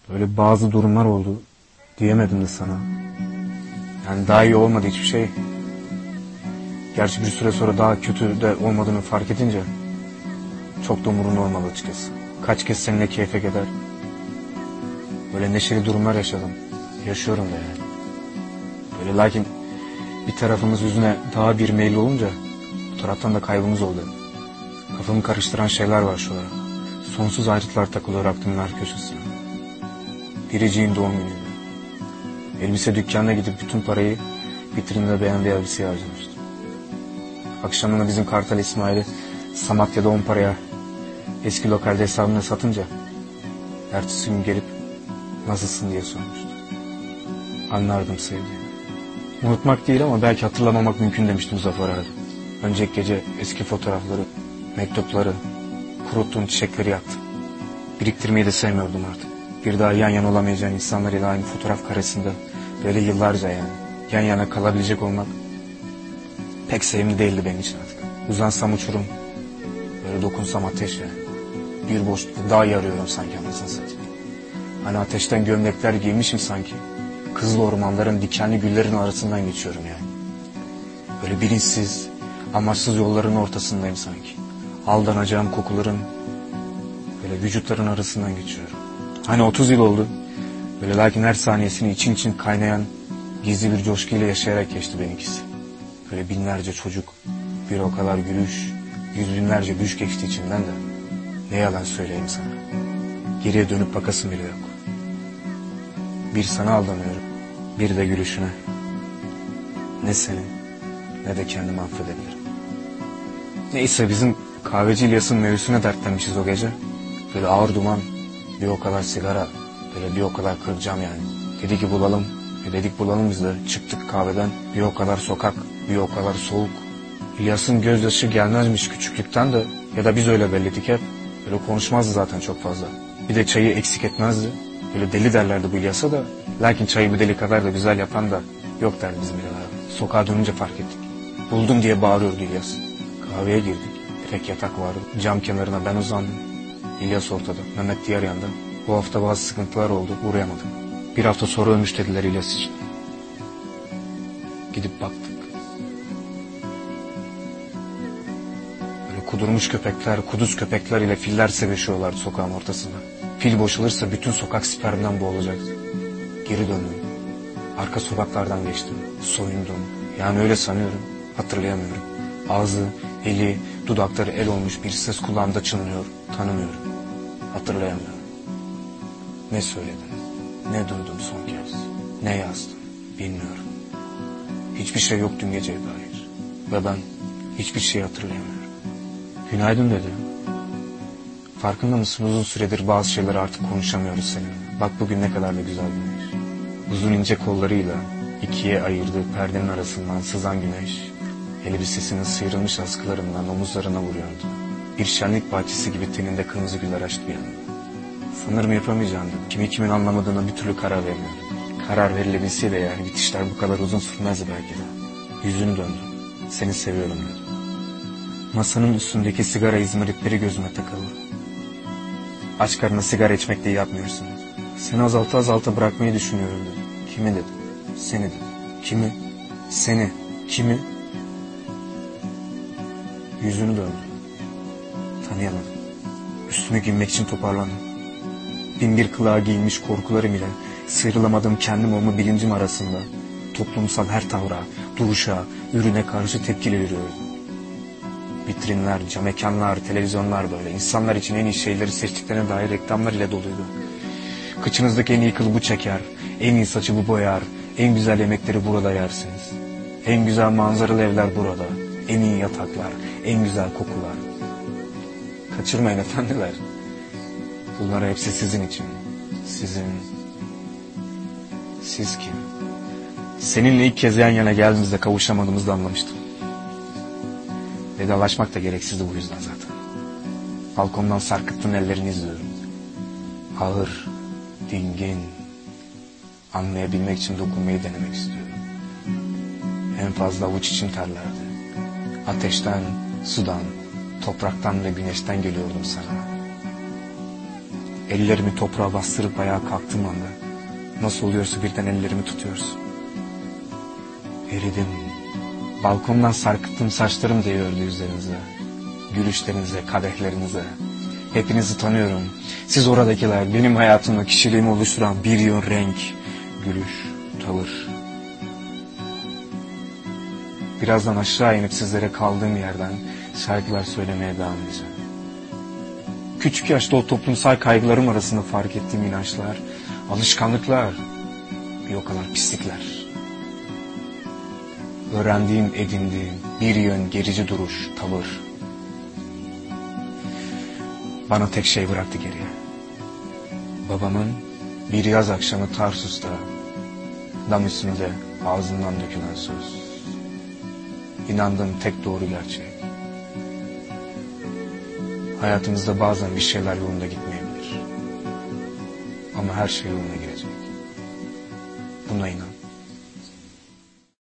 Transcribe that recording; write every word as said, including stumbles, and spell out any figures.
Böyle bazı durumlar oldu. Diyemedim de sana. Yani daha iyi olmadı hiçbir şey. Gerçi bir süre sonra daha kötü de olmadığını fark edince çok da umurumda olmadı açıkçası. Kaç kez seninle keyfe gider. Böyle neşeli durumlar yaşadım. Yaşıyorum da yani. Böyle lakin bir tarafımız yüzüne daha bir meyil olunca bu taraftan da kaybımız oldu. Kafamı karıştıran şeyler var şu ara. Sonsuz ayrıntılar takılıyor aklımın her köşesine. Biriciğin doğum günüydü. Elbise dükkanına gidip bütün parayı vitrinde beğendiği elbiseye harcamıştım. Akşamına bizim Kartal İsmail'i Samatya'da on paraya eski lokalde hesabına satınca ertesi gün gelip nasılsın diye sormuştu. Anlardım sevdiğini. Unutmak değil ama belki hatırlamamak mümkün demiştim Zafer abi. Önceki gece eski fotoğrafları, mektupları, kuruttuğum çiçekleri yaktım. Biriktirmeyi de sevmiyordum artık. Bir daha yan yana olamayacağın insanlarıyla aynı fotoğraf karesinde böyle yıllarca yani yan yana kalabilecek olmak pek sevimli değildi benim için artık. Uzansam uçurum, böyle dokunsam ateş yani. Bir boşlukta daha yarıyorum sanki anasını satayım. Hani ateşten gömlekler giymişim sanki. Kızıl ormanların dikenli güllerin arasından geçiyorum yani. Böyle bilinçsiz, amaçsız yolların ortasındayım sanki. Aldanacağım kokuların böyle vücutların arasından geçiyorum. Hani otuz yıl oldu. Böyle lakin her saniyesini için için kaynayan gizli bir coşkuyla yaşayarak geçti benimkisi. Böyle binlerce çocuk, bir o kadar gülüş, yüz binlerce düş geçti içimden de. Ne yalan söyleyeyim sana. Geriye dönüp bakasım bile yok. Bir sana aldanıyorum, bir de gülüşüne. Ne seni ne de kendimi affedebilirim. Neyse bizim kahveci İlyas'ın mevzusuna dertlenmişiz o gece. Böyle ağır duman, bir o kadar sigara, böyle bir o kadar kıracağım yani. Dedi ki bulalım, e dedik bulalım biz de. Çıktık kahveden, bir o kadar sokak, bir o kadar soğuk. İlyas'ın gözyaşı gelmezmiş küçüklükten de ya da biz öyle belledik hep. Böyle konuşmazdı zaten çok fazla. Bir de çayı eksik etmezdi. Böyle deli derlerdi bu İlyas'a da. Lakin çayı bu deli kadar da güzel yapan da yok derdi bizim İlyas'a. Sokağa dönünce fark ettik. Buldum diye bağırıyordu İlyas. Kahveye girdik. Tek yatak vardı. Cam kenarına ben uzandım. İlyas ortada. Mehmet diğer yanda. Bu hafta bazı sıkıntılar oldu. Uğrayamadım. Bir hafta sonra ölmüş dediler İlyas için. Gidip baktık. Böyle kudurmuş köpekler, kuduz köpekler ile filler sevişiyorlardı sokağın ortasında. Fil boşalırsa bütün sokak spermden boğulacaktı. Geri döndüm. Arka sokaklardan geçtim. Soyundum. Yani öyle sanıyorum. Hatırlayamıyorum. Ağzı, eli, dudakları el olmuş bir ses kulağımda çınlıyor. Tanımıyorum. Hatırlayamıyorum. Ne söyledim, ne duydum son kez, ne yazdım bilmiyorum. Hiçbir şey yok dün geceye dair. Ve ben hiçbir şey hatırlayamıyorum. Günaydın dedi. Farkında mısın uzun süredir bazı şeyleri artık konuşamıyoruz seninle. Bak bugün ne kadar da güzel güneş. Uzun ince kollarıyla ikiye ayırdığı perdenin arasından sızan güneş, elbisesinin sıyrılmış askılarından omuzlarına vuruyordu. Bir şenlik bahçesi gibi teninde kırmızı güller açtı bir anda. Sanırım yapamayacağım dedim. Kimi kimin anlamadığına bir türlü karar vermiyorum. Karar verilebilseydi yani bitişler bu kadar uzun sürmezdi belki de. Yüzünü döndü. Seni seviyorum dedi. Masanın üstündeki sigara izmaritleri gözüme takıldı. Aç karnına sigara içmek diye yapmıyorsun. Seni azalta azalta bırakmayı düşünüyorum dedi. Kimi dedim. Seni dedim. Kimi? Seni. Kimi? Yüzünü döndü. Tanıyamadım. Üstümü giymek için toparlandım. Bin bir kılığa giyinmiş korkularım ile sıyrılamadığım kendim olma bilincim arasında toplumsal her tavra, duruşa, ürüne karşı tepkiyle yürüyorum. Vitrinler, cam mekanlar, televizyonlar böyle insanlar için en iyi şeyleri seçtiklerine dair reklamlar ile doluydu. Kıçınızdaki en iyi kılıbı çeker, en iyi saçı bu boyar, en güzel yemekleri burada yersiniz. En güzel manzaralı evler burada, en iyi yataklar, en güzel kokular. Kaçırmayın efendiler. Bunlar hepsi sizin için. Sizin... Siz kim? Seninle ilk kez yan yana geldiğimizde kavuşamadığımızda anlamıştım. Vedalaşmak da gereksizdi bu yüzden zaten. Balkondan sarkıttığın ellerini izliyorum. Ağır, dingin. Anlayabilmek için dokunmayı denemek istiyorum. En fazla avuç için terlerdi. Ateşten, sudan, topraktan ve güneşten geliyordum sana. Ellerimi toprağa bastırıp ayağa kalktığım anda nasıl oluyorsa birden ellerimi tutuyorsun. Eridim. Balkondan sarkıttığım saçlarım değiyordu yüzlerinize, gülüşlerinize, kadehlerinize. Hepinizi tanıyorum. Siz oradakiler, benim hayatımda kişiliğimi oluşturan bir yön renk, gülüş, tavır. Birazdan aşağı inip sizlere kaldığım yerden şarkılar söylemeye devam edeceğim. Küçük yaşta o toplumsal kaygılarım arasında fark ettiğim inançlar, alışkanlıklar, bir o kadar pislikler. Öğrendiğim, edindiğim bir yön gerici duruş, tavır. Bana tek şey bıraktı geriye. Babamın bir yaz akşamı Tarsus'ta, dam üstünde ağzından dökülen söz. İnandığım tek doğru gerçek. Hayatımızda bazen bir şeyler yolunda gitmeyebilir. Ama her şey yoluna girecek. Buna inan.